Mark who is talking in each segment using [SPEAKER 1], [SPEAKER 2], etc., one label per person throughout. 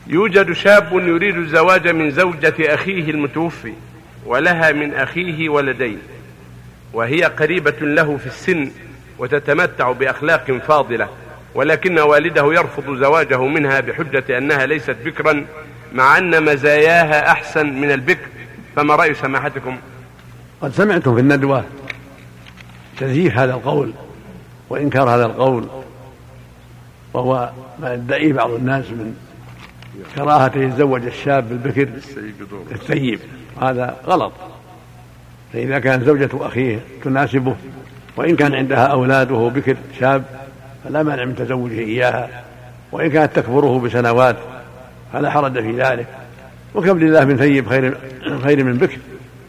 [SPEAKER 1] يوجد شاب يريد الزواج من زوجة أخيه المتوفي ولها من أخيه ولدين، وهي قريبة له في السن وتتمتع بأخلاق فاضلة، ولكن والده يرفض زواجه منها بحجة أنها ليست بكرا مع أن مزاياها أحسن من البكر، فما رأي سماحتكم؟
[SPEAKER 2] قد سمعتم في الندوة تزييف هذا القول وإنكار هذا القول، وهو ما يدعيه بعض الناس من كراهة يتزوج الشاب البكر الثيب، هذا غلط. فإذا كانت زوجة أخيه تناسبه وإن كان عندها أولاد وهو بكر شاب فلا مانع من تزوجه إياها، وإن كانت تكبره بسنوات فلا حرج في ذلك، وكم لله من ثيب خير من بكر.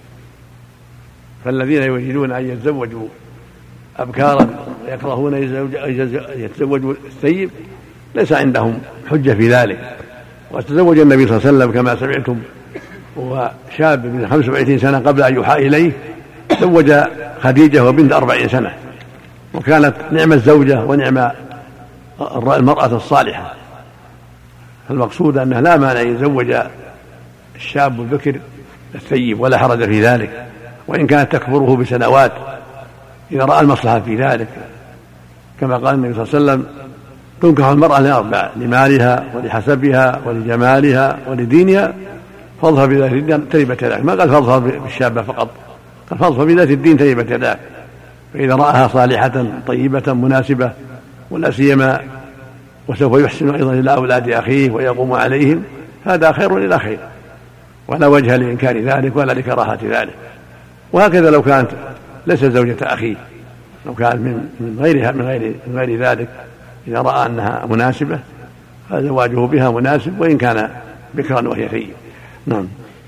[SPEAKER 2] فالذين يريدون أن يتزوجوا أبكارا ويكرهون يتزوجوا الثيب ليس عندهم حجة في ذلك. وتزوج النبي صلى الله عليه وسلم كما سمعتم وهو شاب من 25 سنة قبل أن يوحى إليه، زوج خديجة وبنت 40 سنة، وكانت نعم الزوجة ونعم المرأة الصالحة. المقصود أنه لا مانع يتزوج الشاب البكر الثيب ولا حرج في ذلك، وإن كانت تكبره بسنوات إذا رأى المصلحة في ذلك، كما قال النبي صلى الله عليه وسلم: تنكح المرأة لأربع: لمالها ولحسبها ولجمالها ولدينها، فاظفر بذات الدين تربت يداك. ما قال فاظفر بالشابة فقط، قال فاظفر بذات الدين تربت يداك. فإذا رأها صالحة طيبة مناسبة ولا سيما وسوف يحسن أيضا إلى أولاد أخيه ويقوم عليهم، هذا خير إلى خير، ولا وجه لإنكار ذلك ولا لكراهة ذلك. وهكذا لو كانت ليست زوجة أخيه، لو كانت من غير ذلك، إذا رأى أنها مناسبة فزواجه بها مناسب وإن كان بكرا وهي ثيب. نعم.